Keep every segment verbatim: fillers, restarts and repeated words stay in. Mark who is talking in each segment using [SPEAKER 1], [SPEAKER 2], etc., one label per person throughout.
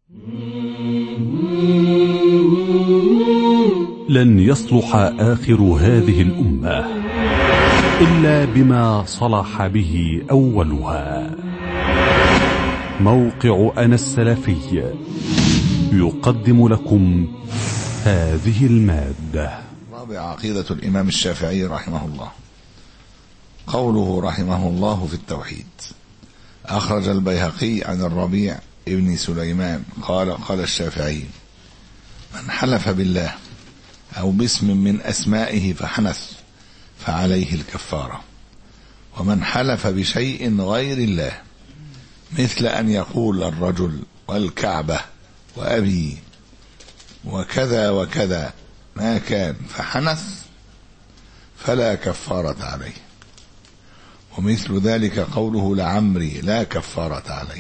[SPEAKER 1] لن يصلح آخر هذه الأمة إلا بما صلح به أولها. موقع أنا السلفي يقدم لكم هذه المادة.
[SPEAKER 2] رابع عقيدة الإمام الشافعي رحمه الله. قوله رحمه الله في التوحيد. أخرج البيهقي عن الربيع ابن سليمان قال قال الشافعي: من حلف بالله أو باسم من أسمائه فحنث فعليه الكفارة، ومن حلف بشيء غير الله مثل أن يقول الرجل والكعبة وأبي وكذا وكذا ما كان فحنث فلا كفارة عليه. ومثل ذلك قوله لعمري لا كفارة عليه،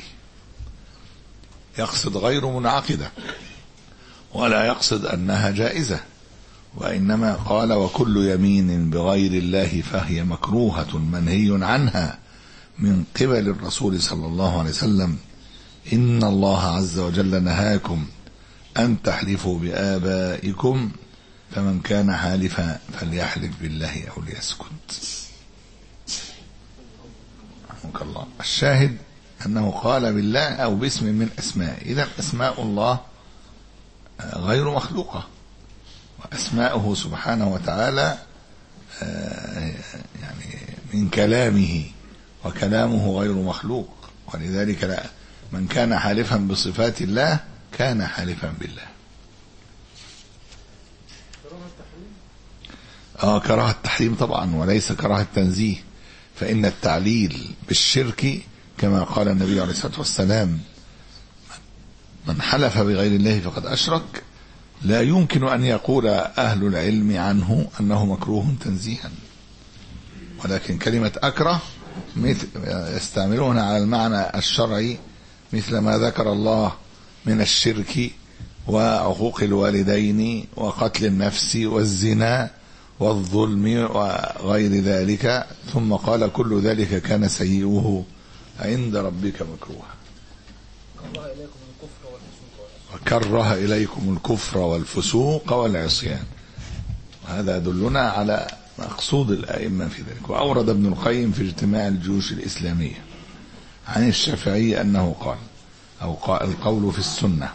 [SPEAKER 2] يقصد غير منعقدة ولا يقصد أنها جائزة، وإنما قال وكل يمين بغير الله فهي مكروهة منهي عنها من قبل الرسول صلى الله عليه وسلم. إن الله عز وجل نهاكم أن تحلفوا بآبائكم فمن كان حالفا فليحلف بالله أو ليسكت. رحمك الله. الشاهد أنه قال بالله أو باسم من أسماء، إذا أسماء الله غير مخلوقة، وأسماؤه سبحانه وتعالى يعني من كلامه، وكلامه غير مخلوق، ولذلك لا من كان حالفا بصفات الله كان حالفا بالله. آه كراهة التحريم طبعا، وليس كراهة التنزيه، فإن التعليل بالشرك كما قال النبي عليه الصلاة والسلام: من حلف بغير الله فقد أشرك. لا يمكن أن يقول أهل العلم عنه أنه مكروه تنزيها، ولكن كلمة أكره مثل يستعملونها على المعنى الشرعي، مثل ما ذكر الله من الشرك وعقوق الوالدين وقتل النفس والزنا والظلم وغير ذلك، ثم قال كل ذلك كان سيئه عند ربك مكروها. وكره إليكم الكفر والفسوق والعصيان. وهذا يدلنا على مقصود الأئمة في ذلك. وأورد ابن القيم في اجتماع الجيوش الإسلامية عن الشافعي أنه قال أو قال القول في السنة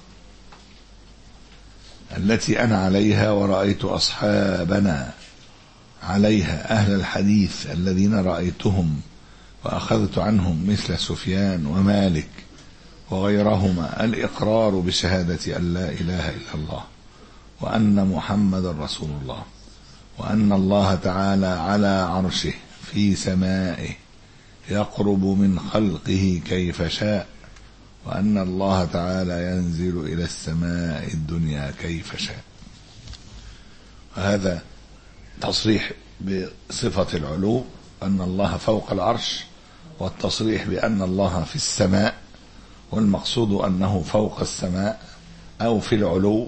[SPEAKER 2] التي أنا عليها ورأيت أصحابنا عليها أهل الحديث الذين رأيتهم وأخذت عنهم مثل سفيان ومالك وغيرهما الإقرار بشهادة أن لا إله إلا الله وأن محمد رسول الله، وأن الله تعالى على عرشه في سمائه يقرب من خلقه كيف شاء، وأن الله تعالى ينزل إلى السماء الدنيا كيف شاء. وهذا تصريح بصفة العلو أن الله فوق العرش، والتصريح بأن الله في السماء، والمقصود أنه فوق السماء أو في العلو،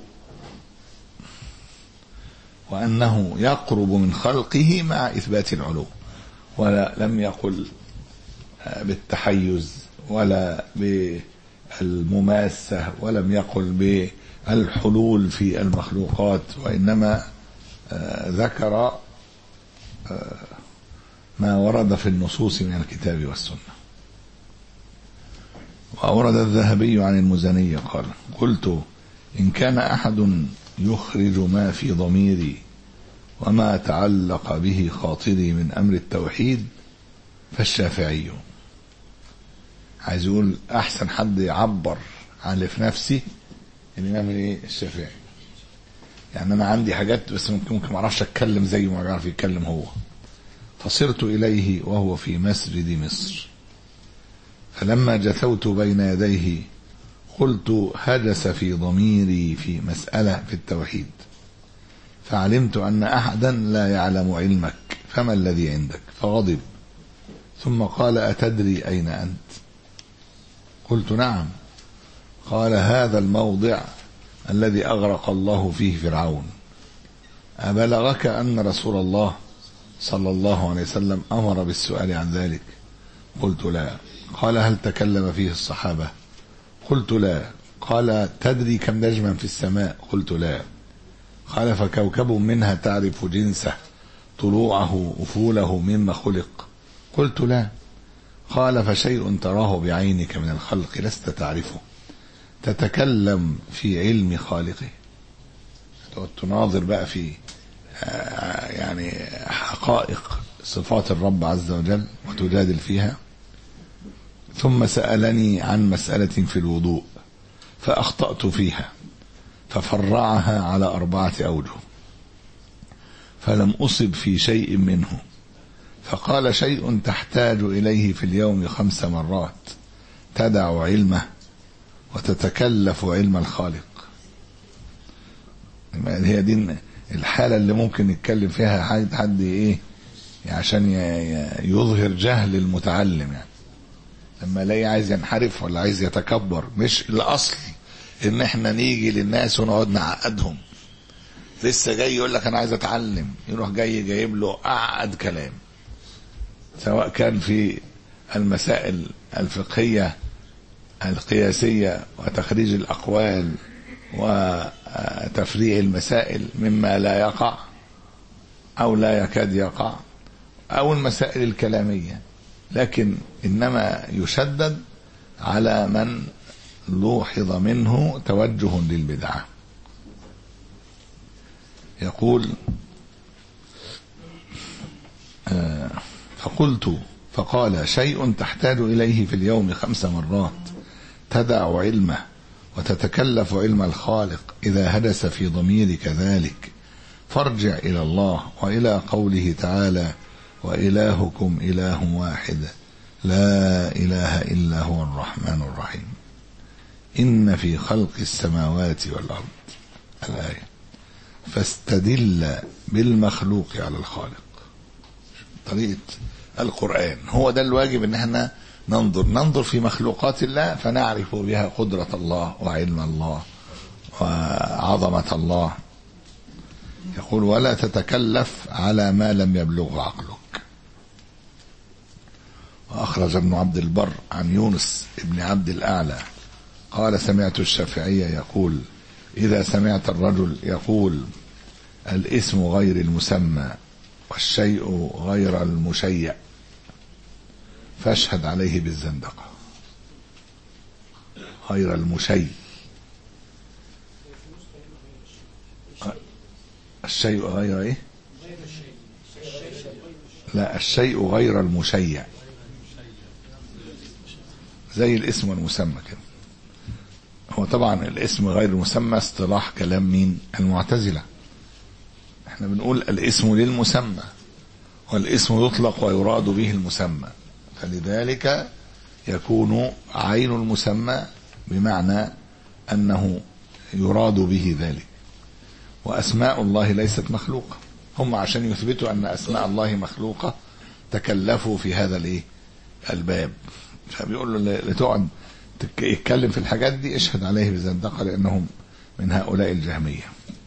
[SPEAKER 2] وأنه يقرب من خلقه مع إثبات العلو، ولا لم يقل بالتحيز ولا بالمماسة، ولم يقل بالحلول في المخلوقات، وإنما ذكر ما ورد في النصوص من الكتاب والسنة. وأورد الذهبي عن المزني قال: قلت إن كان أحد يخرج ما في ضميري وما تعلق به خاطري من أمر التوحيد فالشافعي. عايز يقول أحسن حد يعبر عن اللي في نفسي الإمام الشافعي. يعني أنا عندي حاجات بس ممكن ممكن ما أعرفش أتكلم زي ما يعرف يتكلم هو. فصرت إليه وهو في مسجد مصر، فلما جثوت بين يديه قلت هجس في ضميري في مسألة في التوحيد، فعلمت أن أحدا لا يعلم علمك، فما الذي عندك؟ فغضب، ثم قال أتدري أين أنت؟ قلت نعم. قال هذا الموضع الذي أغرق الله فيه فرعون، أبلغك أن رسول الله صلى الله عليه وسلم أمر بالسؤال عن ذلك؟ قلت لا. قال هل تكلم فيه الصحابة؟ قلت لا. قال تدري كم نجما في السماء؟ قلت لا. قال فكوكب منها تعرف جنسه طلوعه أفوله مما خلق؟ قلت لا. قال فشيء تراه بعينك من الخلق لست تعرفه، تتكلم في علم خالقه. تناظر بقى في يعني حقائق صفات الرب عز وجل وتجادل فيها. ثم سألني عن مسألة في الوضوء فأخطأت فيها ففرعها على أربعة أوجه فلم أصب في شيء منه، فقال شيء تحتاج إليه في اليوم خمس مرات تدع علمه وتتكلف علم الخالق. هي دي الحالة اللي ممكن نتكلم فيها حد, حد إيه عشان يظهر جهل المتعلم، يعني لما لا عايز ينحرف ولا عايز يتكبر. مش الأصل إن احنا نيجي للناس ونقعد نعقدهم. لسه جاي يقول لك أنا عايز أتعلم، يروح جاي جايب له أعقد كلام، سواء كان في المسائل الفقهية القياسية وتخريج الأقوال وتفريع المسائل مما لا يقع أو لا يكاد يقع، أو المسائل الكلامية، لكن إنما يشدد على من لوحظ منه توجه للبدعة. يقول آه فقلت فقال شيء تحتاج إليه في اليوم خمس مرات تدع علمه وتتكلف علم الخالق، إذا هدس في ضميرك ذلك فارجع إلى الله وإلى قوله تعالى وإلهكم إله واحد لا إله إلا هو الرحمن الرحيم إن في خلق السماوات والأرض الآية. فاستدل بالمخلوق على الخالق. طريقة القرآن هو ده الواجب، ان احنا ننظر ننظر في مخلوقات الله فنعرف بها قدرة الله وعلم الله وعظمة الله. يقول ولا تتكلف على ما لم يبلغ عقلك. وأخرج ابن عبد البر عن يونس ابن عبد الأعلى قال سمعت الشافعي يقول إذا سمعت الرجل يقول الاسم غير المسمى والشيء غير المشيع فاشهد عليه بالزندقة. غير المشيع، الشيء غير ايه؟ لا، الشيء غير المشيع زي الاسم والمسمى كده. هو طبعا الاسم غير المسمى اصطلاح كلام مين؟ المعتزلة. احنا بنقول الاسم للمسمى، والاسم يطلق ويراد به المسمى، فلذلك يكون عين المسمى بمعنى أنه يراد به ذلك. وأسماء الله ليست مخلوقة. هم عشان يثبتوا أن أسماء الله مخلوقة تكلفوا في هذا الايه الباب، فبيقول له لتقعد يتكلم في الحاجات دي اشهد عليه بالزندقة، لأنهم من هؤلاء الجهمية.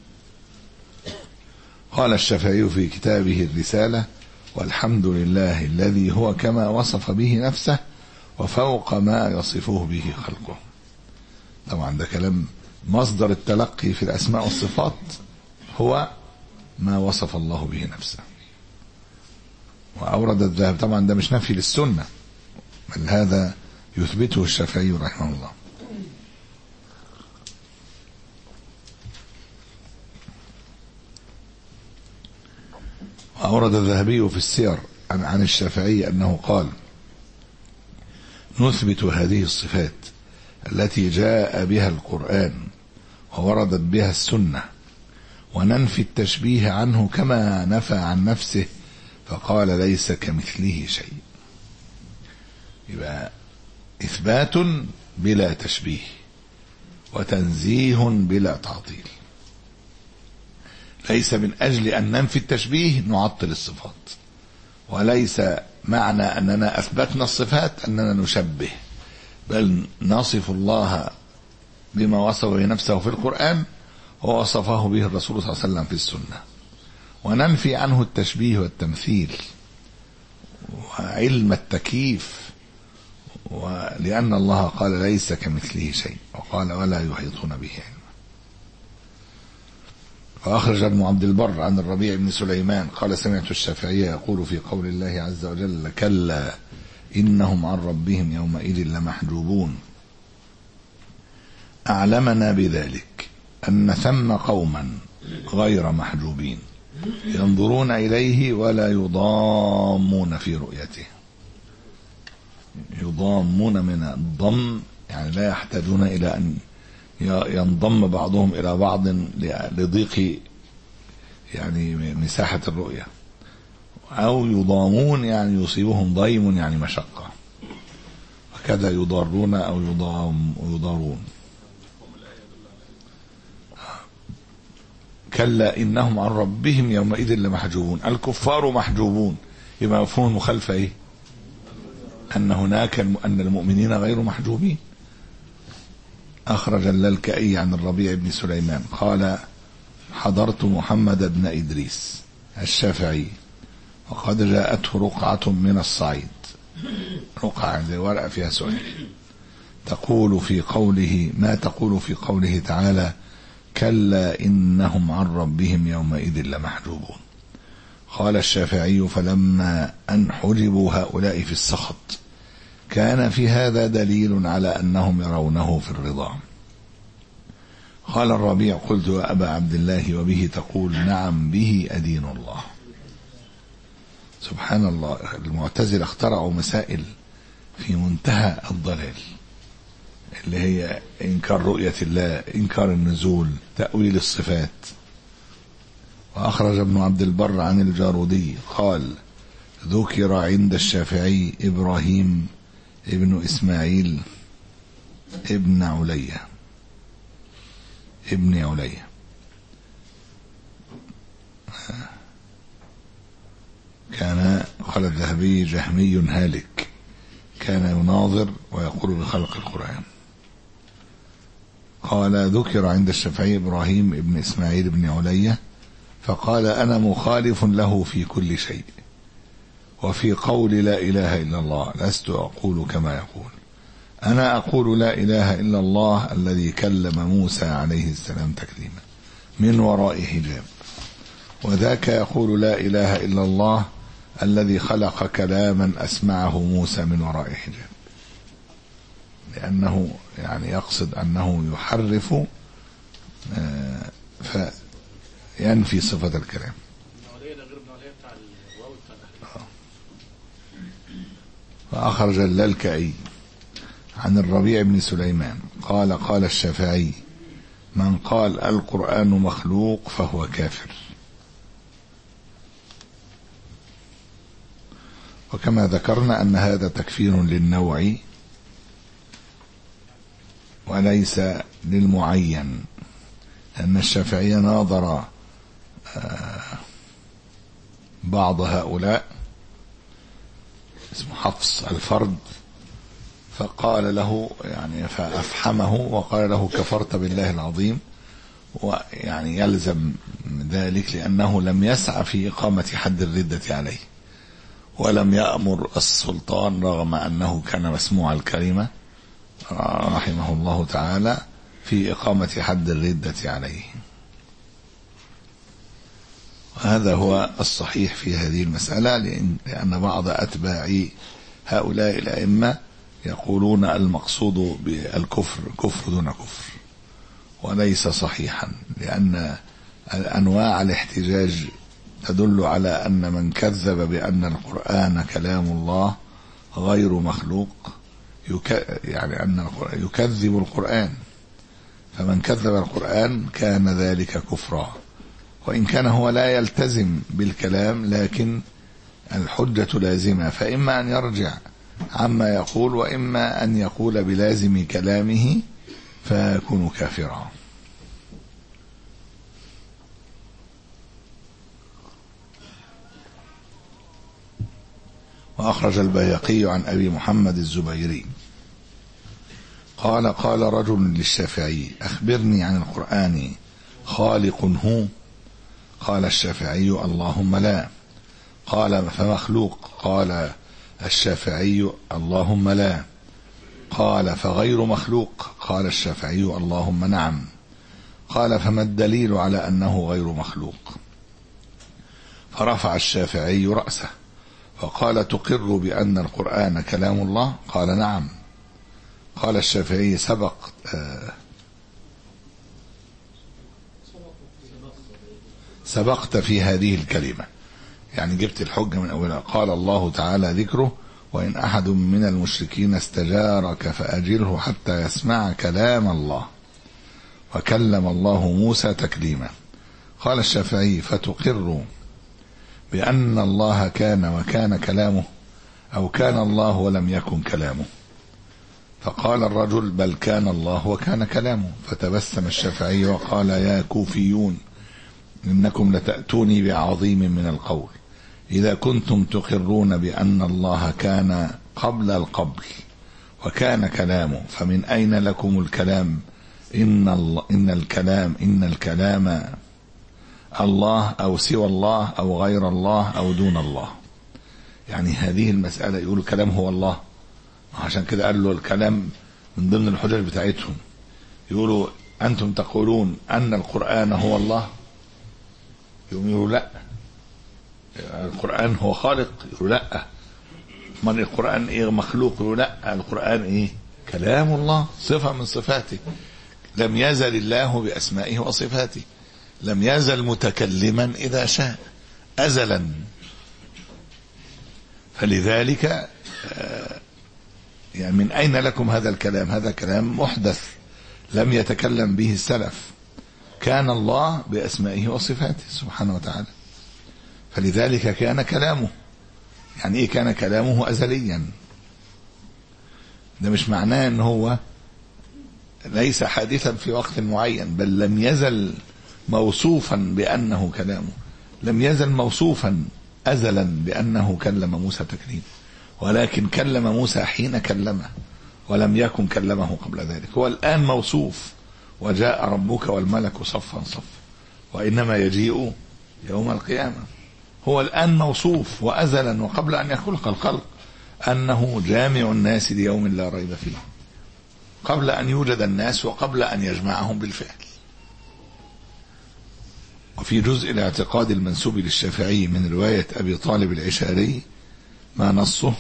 [SPEAKER 2] قال الشافعي في كتابه الرسالة والحمد لله الذي هو كما وصف به نفسه وفوق ما يصفه به خلقه. طبعا ده كلام مصدر التلقي في الأسماء والصفات هو ما وصف الله به نفسه. وأورد الذهب، طبعا ده مش نفي للسنة بل هذا يثبته الشافعي رحمه الله. وأورد الذهبي في السير عن, عن الشافعي أنه قال نثبت هذه الصفات التي جاء بها القرآن ووردت بها السنة وننفي التشبيه عنه كما نفى عن نفسه فقال ليس كمثله شيء. يبقى إثبات بلا تشبيه وتنزيه بلا تعطيل. ليس من أجل أن ننفي التشبيه نعطل الصفات، وليس معنى أننا أثبتنا الصفات أننا نشبه، بل نصف الله بما وصف بنفسه في القرآن ووصفه به الرسول صلى الله عليه وسلم في السنة، وننفي عنه التشبيه والتمثيل وعلم التكييف ولأن الله قال ليس كمثله شيء، وقال ولا يحيطون به علما. وأخرج ابن عبد البر عن الربيع بن سليمان قال سمعت الشافعي يقول في قول الله عز وجل كلا إنهم عن ربهم يومئذ لمحجوبون، أعلمنا بذلك أن ثم قوما غير محجوبين ينظرون إليه ولا يضامون في رؤيته. يضامون من الضم يعني لا يحتاجون إلى أن ينضم بعضهم إلى بعض لضيق يعني مساحة الرؤية، أو يضامون يعني يصيبهم ضيم يعني مشقة، وكذا يضارون أو يضام يضارون. كلا إنهم عن ربهم يومئذ لمحجوبون، الكفار محجوبون، يبقى مفهوم المخالفة إيه؟ أن هناك أن المؤمنين غير محجوبين. أخرج اللالكائي عن الربيع بن سليمان قال حضرت محمد بن إدريس الشافعي وقد جاءته رقعة من الصعيد، رقعة زي ورقة فيها سؤال، تقول في قوله ما تقول في قوله تعالى كلا إنهم عن ربهم يومئذ لمحجوبون. قال الشافعي فلما أن حجبوا هؤلاء في السخط كان في هذا دليل على أنهم يرونه في الرضا. قال الربيع قلت يا أبا عبد الله وبه تقول؟ نعم به أدين الله. سبحان الله، المعتزلة اخترعوا مسائل في منتهى الضلال، اللي هي إنكار رؤية الله، إنكار النزول، تأويل الصفات. وأخرج ابن عبد البر عن الجارودي قال ذكر عند الشافعي إبراهيم ابن إسماعيل ابن علية ابن علية كان قال الذهبي جهمي هالك، كان يناظر ويقول بخلق القرآن. قال ذكر عند الشافعي إبراهيم ابن إسماعيل ابن علية فقال أنا مخالف له في كل شيء، وفي قول لا إله إلا الله لست أقول كما يقول، أنا أقول لا إله إلا الله الذي كلم موسى عليه السلام تكليما من وراء حجاب، وذاك يقول لا إله إلا الله الذي خلق كلاما أسمعه موسى من وراء حجاب، لأنه يعني يقصد أنه يحرف فينفي صفة الكلام. وأخرج اللالكائي عن الربيع بن سليمان قال قال الشافعي من قال القرآن مخلوق فهو كافر. وكما ذكرنا أن هذا تكفير للنوع وليس للمعين، لأن الشافعي ناظر بعض هؤلاء اسمه حفص الفرد فقال له يعني فأفحمه وقال له كفرت بالله العظيم، ويعني يلزم ذلك لأنه لم يسعى في إقامة حد الردة عليه، ولم يأمر السلطان رغم أنه كان مسموع الكلمة رحمه الله تعالى في إقامة حد الردة عليه. وهذا هو الصحيح في هذه المسألة، لأن بعض أتباع هؤلاء الأئمة يقولون المقصود بالكفر كفر دون كفر، وليس صحيحا، لأن أنواع الاحتجاج تدل على أن من كذب بأن القرآن كلام الله غير مخلوق يعني أن يكذب القرآن، فمن كذب القرآن كان ذلك كفرا، وإن كان هو لا يلتزم بالكلام لكن الحجة لازمة، فإما أن يرجع عما يقول وإما أن يقول بلازم كلامه فيكون كافرا. وأخرج البيهقي عن أبي محمد الزبيري قال قال رجل للشافعي أخبرني عن القرآن خالق هو؟ قال الشافعي اللهم لا. قال فمخلوق؟ قال الشافعي اللهم لا. قال فغير مخلوق؟ قال الشافعي اللهم نعم. قال فما الدليل على أنه غير مخلوق؟ فرفع الشافعي رأسه فقال تقر بأن القرآن كلام الله؟ قال نعم. قال الشافعي سبق آه سبقت في هذه الكلمة، يعني جبت الحجة من أولها. قال الله تعالى ذكره وإن أحد من المشركين استجارك فأجره حتى يسمع كلام الله، وكلم الله موسى تكليما. قال الشافعي فتقر بأن الله كان وكان كلامه، أو كان الله ولم يكن كلامه؟ فقال الرجل بل كان الله وكان كلامه. فتبسم الشافعي وقال يا كوفيون إنكم لتأتوني بعظيم من القول، إذا كنتم تقرون بأن الله كان قبل القبل وكان كلامه، فمن أين لكم الكلام؟ إن, الله إن الكلام إن الكلام الله أو سوى الله أو غير الله أو دون الله. يعني هذه المسألة يقولوا الكلام هو الله، عشان كده قال له الكلام من ضمن الحجج بتاعتهم. يقولوا أنتم تقولون أن القرآن هو الله، يقولوا لا القرآن هو خالق، يقولوا لا من القرآن إيه مخلوق، يقولوا لا القرآن إيه كلام الله صفة من صفاته، لم يزل الله بأسمائه وصفاته، لم يزل متكلما إذا شاء أزلا. فلذلك يعني من أين لكم هذا الكلام؟ هذا كلام محدث لم يتكلم به السلف، كان الله بأسمائه وصفاته سبحانه وتعالى، فلذلك كان كلامه. يعني إيه كان كلامه أزليا؟ ده مش معناه أنه هو ليس حادثا في وقت معين، بل لم يزل موصوفا بأنه كلامه، لم يزل موصوفا أزلا بأنه كلم موسى تكليما، ولكن كلم موسى حين كلمه ولم يكن كلمه قبل ذلك. هو الآن موصوف وجاء ربك والملك صفا صفا وإنما يجيء يوم القيامة. هو الآن موصوف وأزلا وقبل أن يخلق الخلق أنه جامع الناس ليوم لا ريب فيه، قبل أن يوجد الناس وقبل أن يجمعهم بالفعل. وفي جزء الاعتقاد المنسوب للشافعي من رواية أبي طالب العشاري ما نصه: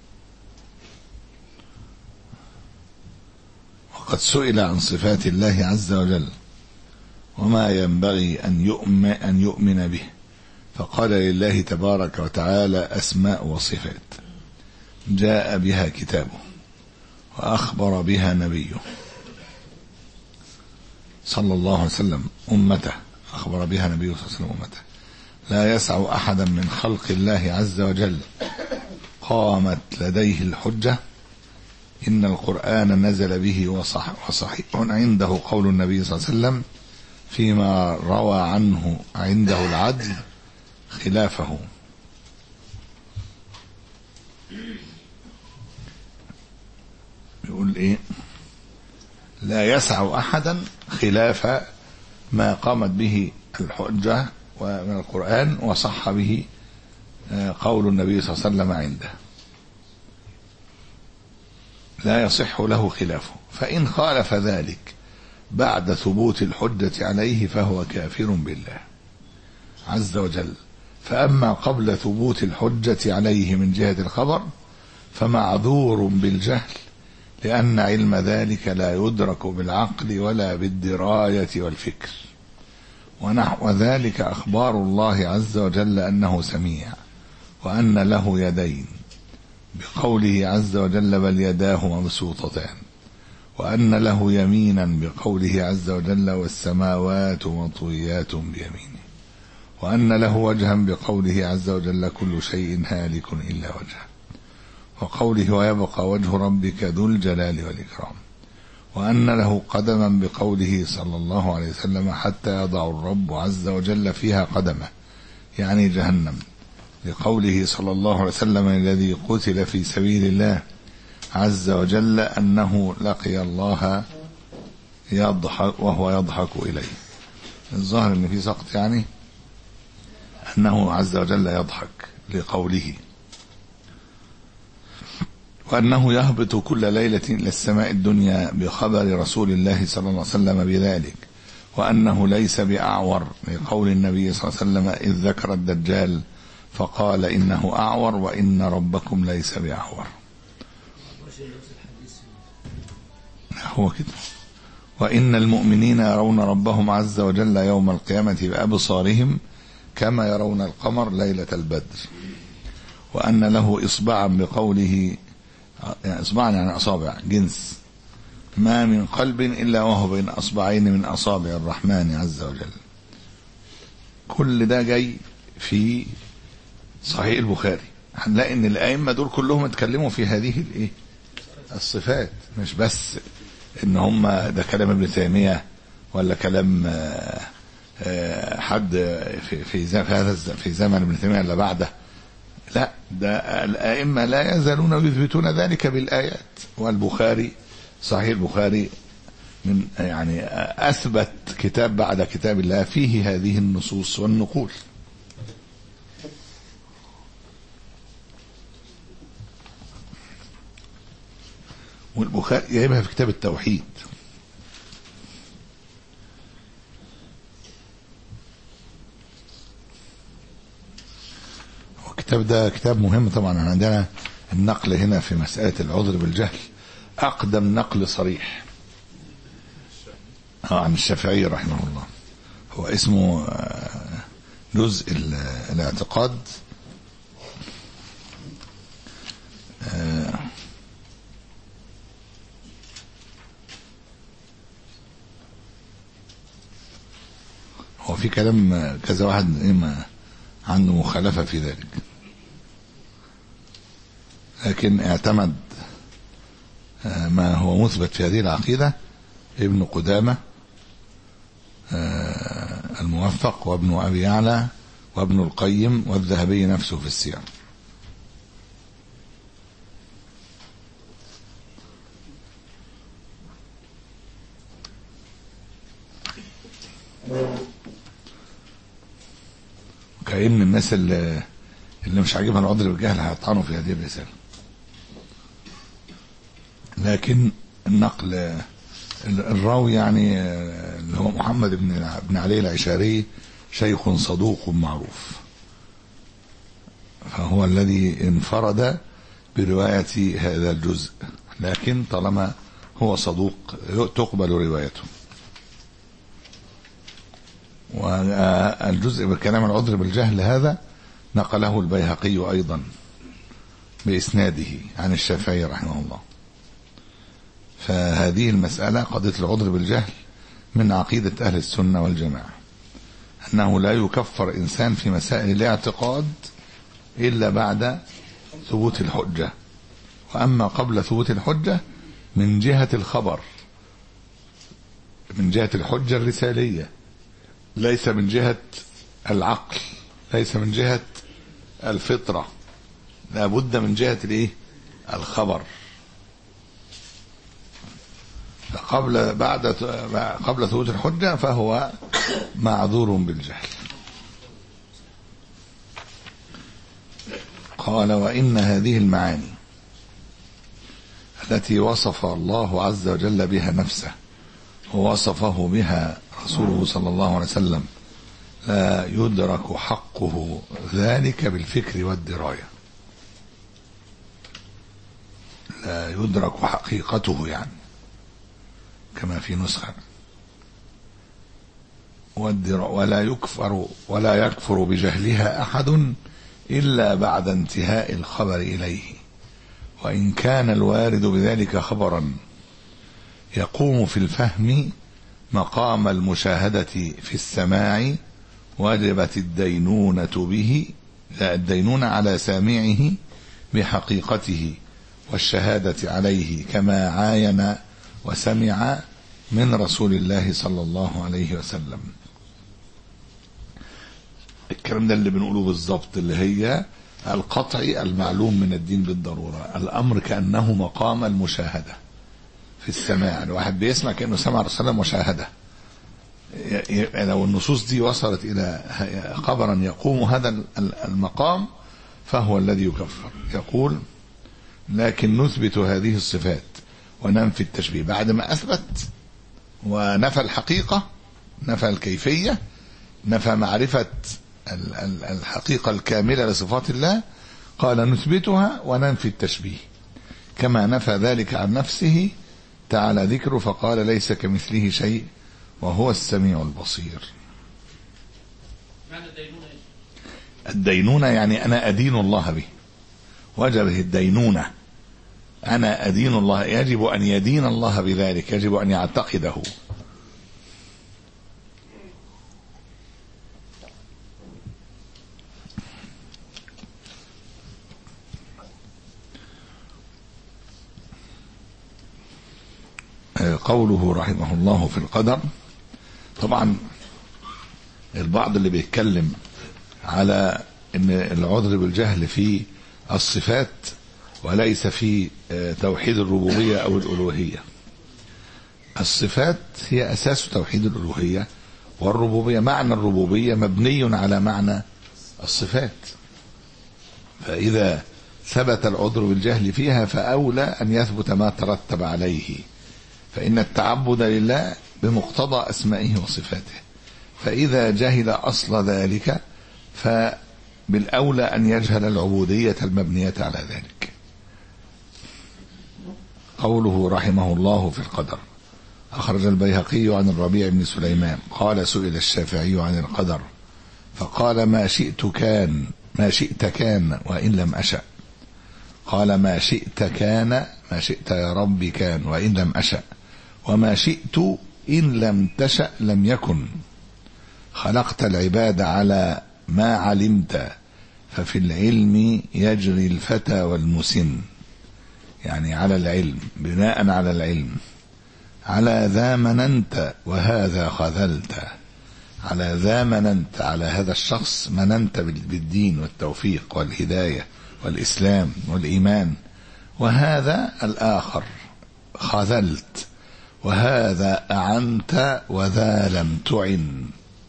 [SPEAKER 2] وقد سئل عن صفات الله عز وجل وما ينبغي أن يؤمن, أن يؤمن به، فقال لله تبارك وتعالى أسماء وصفات جاء بها كتابه وأخبر بها نبيه صلى الله عليه وسلم أمته، أخبر بها نبيه صلى الله عليه وسلم أمته، لا يسع أحدا من خلق الله عز وجل قامت لديه الحجة، إن القرآن نزل به وصح وصحيح عنده قول النبي صلى الله عليه وسلم فيما روى عنه عنده العدل خلافه. يقول إيه؟ لا يسع أحدا خلاف ما قامت به الحجة ومن القرآن وصح به قول النبي صلى الله عليه وسلم عنده، لا يصح له خلافه. فإن خالف ذلك بعد ثبوت الحجة عليه فهو كافر بالله عز وجل. فأما قبل ثبوت الحجة عليه من جهة الخبر فمعذور بالجهل، لأن علم ذلك لا يدرك بالعقل ولا بالدراية والفكر. ونحو ذلك أخبار الله عز وجل أنه سميع وأن له يدين بقوله عز وجل بل يداه مبسوطتان، وأن له يمينا بقوله عز وجل والسماوات مطويات بيمينه، وأن له وجها بقوله عز وجل كل شيء هالك إلا وجهه، وقوله ويبقى وجه ربك ذو الجلال والإكرام، وأن له قدما بقوله صلى الله عليه وسلم حتى يضع الرب عز وجل فيها قدمه يعني جهنم، لقوله صلى الله عليه وسلم الذي قتل في سبيل الله عز وجل أنه لقي الله يضحك وهو يضحك إليه. الظاهر أن في سقط، يعني أنه عز وجل يضحك لقوله وأنه يهبط كل ليلة إلى السماء الدنيا بخبر رسول الله صلى الله عليه وسلم بذلك، وأنه ليس بأعور، لقول النبي صلى الله عليه وسلم إذ ذكر الدجال فقال إنه أعور وإن ربكم ليس بأعور. هو كده. وإن المؤمنين يرون ربهم عز وجل يوم القيامة بأبصارهم كما يرون القمر ليلة البدر، وأن له إصبعا بقوله، يعني إصبعا يعني أصابع جنس، ما من قلب إلا وهو بين أصبعين من أصابع الرحمن عز وجل. كل ده جاي في صحيح البخاري. هنلاقي ان الائمه دول كلهم اتكلموا في هذه الايه الصفات، مش بس ان هم ده كلام ابن تيميه ولا كلام حد في في هذا في زمن ابن تيميه الا بعده، لا، ده الائمه لا يزالون يثبتون ذلك بالايات. والبخاري صحيح البخاري من يعني اثبت كتاب بعد كتاب الله فيه هذه النصوص والنقول. والبخاري جايبها في كتاب التوحيد. الكتاب ده كتاب مهم طبعا. عندنا النقل هنا في مسألة العذر بالجهل أقدم نقل صريح عن الشافعي رحمه الله، هو اسمه جزء الاعتقاد، هو في كلام كذا واحد إما عنده مخالفة في ذلك، لكن اعتمد ما هو مثبت في هذه العقيدة ابن قدامة الموفق وابن أبي يعلى وابن القيم والذهبي نفسه في السير. كأن الناس اللي, اللي مش عاجبها العذر بالجهل هيطعنوا في هذه الرسالة، لكن النقل الراوي يعني اللي هو محمد بن بن علي العشاري شيخ صدوق معروف، فهو الذي انفرد برواية هذا الجزء، لكن طالما هو صدوق تقبل روايته. والجزء بكلام العذر بالجهل هذا نقله البيهقي أيضا بإسناده عن الشافعي رحمه الله. فهذه المسألة قضية العذر بالجهل من عقيدة أهل السنة والجماعة، أنه لا يكفر إنسان في مسائل الاعتقاد إلا بعد ثبوت الحجة، وأما قبل ثبوت الحجة من جهة الخبر، من جهة الحجة الرسالية، ليس من جهة العقل، ليس من جهة الفطرة، لا بد من جهة الايه الخبر. قبل بعد قبل ثبوت الحجة فهو معذور بالجهل. قال وإن هذه المعاني التي وصف الله عز وجل بها نفسه ووصفه بها رسوله صلى الله عليه وسلم لا يدرك حقه ذلك بالفكر والدراية، لا يدرك حقيقته يعني كما في نسخة، ولا يكفر ولا يكفر بجهلها أحد إلا بعد انتهاء الخبر إليه، وإن كان الوارد بذلك خبرا يقوم في الفهم مقام المشاهدة في السماع وجبت الدينونة به، لا الدينونة على سامعه بحقيقته والشهادة عليه كما عاين وسمع من رسول الله صلى الله عليه وسلم. الكلام ده اللي بنقوله بالضبط، اللي هي القطعي المعلوم من الدين بالضرورة، الأمر كأنه مقام المشاهدة في السماع، الواحد بيسمع كأنه سمع رسول الله مشاهدة. لو النصوص دي وصلت إلى خبرا يقوم هذا المقام فهو الذي يكفر. يقول لكن نثبت هذه الصفات وننفي التشبيه بعد ما أثبت ونفى الحقيقة، نفى الكيفية، نفى معرفة الحقيقة الكاملة لصفات الله، قال نثبتها وننفي التشبيه، كما نفى ذلك عن نفسه تعالى ذكره فقال ليس كمثله شيء وهو السميع البصير. الدينونة يعني أنا أدين الله به، وجبه الدينونة، أنا أدين الله، يجب أن يدين الله بذلك، يجب أن يعتقده. قوله رحمه الله في القدر، طبعا البعض اللي بيتكلم على ان العذر بالجهل في الصفات وليس في توحيد الربوبية او الالوهية. الصفات هي اساس توحيد الالوهية والربوبية، معنى الربوبية مبني على معنى الصفات، فاذا ثبت العذر بالجهل فيها فاولى ان يثبت ما ترتب عليه، فإن التعبد لله بمقتضى أسمائه وصفاته، فإذا جهل أصل ذلك فبالأولى أن يجهل العبودية المبنية على ذلك. قوله رحمه الله في القدر، أخرج البيهقي عن الربيع بن سليمان قال سئل الشافعي عن القدر فقال ما شئت كان ما شئت كان وإن لم أشأ. قال ما شئت كان، ما شئت يا ربي كان وإن لم أشأ، وما شئت إن لم تشأ لم يكن. خلقت العباد على ما علمت ففي العلم يجري الفتى والمسن، يعني على العلم، بناء على العلم. على ذا مننت وهذا خذلت، على ذا مننت، على هذا الشخص مننت بالدين والتوفيق والهداية والإسلام والإيمان، وهذا الآخر خذلت، وهذا أعنت وذا لم تعن.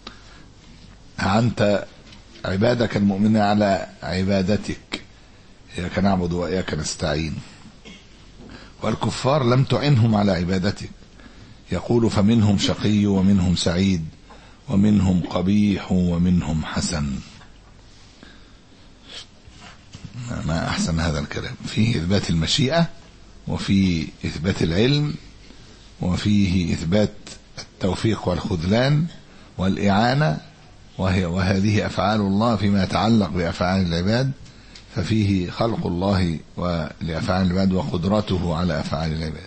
[SPEAKER 2] أعنت عبادك المؤمنين على عبادتك، إياك نعبد وإياك نستعين، والكفار لم تعنهم على عبادتك. يقول فمنهم شقي ومنهم سعيد ومنهم قبيح ومنهم حسن. ما أحسن هذا الكلام، فيه إثبات المشيئة وفيه إثبات العلم وفيه إثبات التوفيق والخذلان والإعانة، وهي وهذه أفعال الله فيما يتعلق بأفعال العباد، ففيه خلق الله لأفعال العباد وقدرته على أفعال العباد.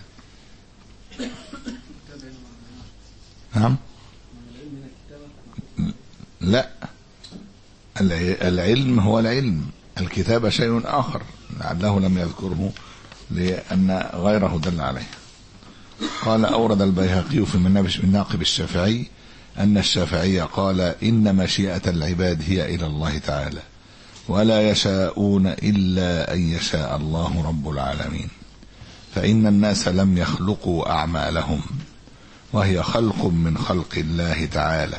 [SPEAKER 2] نعم، لا، العلم هو العلم، الكتابة شيء آخر لعله لم يذكره لأن غيره دل عليه. قال أورد البيهقي في مناقب الشافعي أن الشافعي قال إن مشيئة العباد هي إلى الله تعالى ولا يشاءون إلا أن يشاء الله رب العالمين، فإن الناس لم يخلقوا أعمالهم وهي خلق من خلق الله تعالى.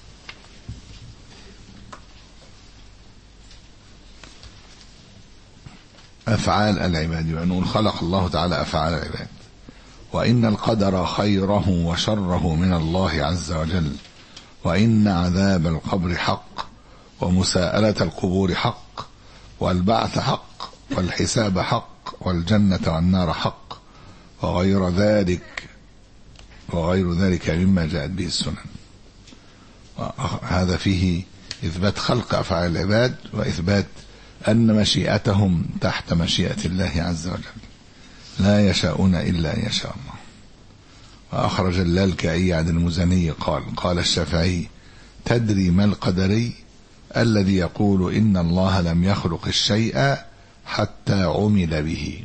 [SPEAKER 2] أفعال العباد، يعني خلق الله تعالى أفعال العباد. وإن القدر خيره وشره من الله عز وجل، وإن عذاب القبر حق، ومساءلة القبور حق، والبعث حق، والحساب حق، والجنة والنار حق، وغير ذلك وغير ذلك مما جاءت به السنن. هذا فيه إثبات خلق أفعال العباد وإثبات أن مشيئتهم تحت مشيئة الله عز وجل، لا يشاءون إلا أن يشاء الله. وأخرج اللالكائي عن المزني قال قال الشافعي تدري ما القدري؟ الذي يقول إن الله لم يخلق الشيء حتى عمل به،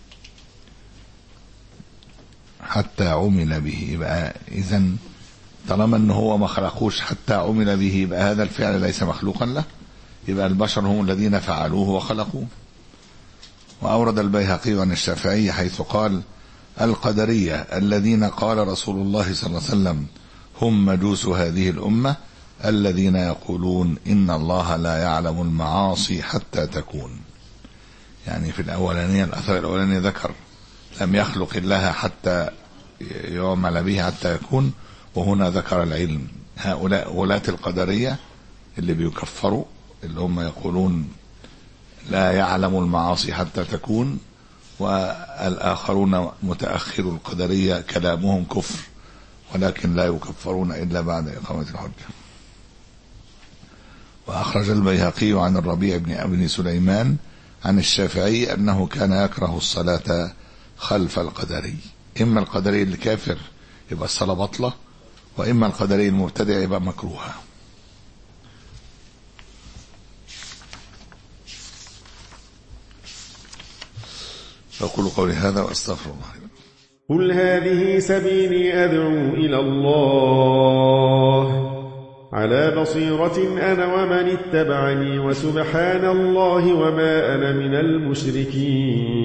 [SPEAKER 2] حتى عمل به. يبقى إذن طالما أنه هو ما خلقوش حتى عمل به، يبقى هذا الفعل ليس مخلوقا له، يبقى البشر هم الذين فعلوه وخلقوه. وأورد البيهقي عن الشافعي حيث قال القدرية الذين قال رسول الله صلى الله عليه وسلم هم مجوس هذه الأمة الذين يقولون إن الله لا يعلم المعاصي حتى تكون، يعني في الأولانية الأثر الأولاني ذكر لم يخلق الله حتى يعمل به حتى يكون، وهنا ذكر العلم. هؤلاء ولاة القدرية اللي بيكفروا، اللي هم يقولون لا يعلم المعاصي حتى تكون، والآخرون متأخر القدرية كلامهم كفر ولكن لا يكفرون إلا بعد إقامة الحجة. وأخرج البيهقي عن الربيع بن أبي سليمان عن الشافعي أنه كان يكره الصلاة خلف القدري، إما القدري الكافر يبقى الصلاة بطلة، وإما القدري المبتدع يبقى مكروها. أقول قولي هذا وأستغفر الله.
[SPEAKER 3] قل هذه سبيلي أدعو إلى الله على بصيرة أنا ومن اتبعني، وسبحان الله وما أنا من المشركين.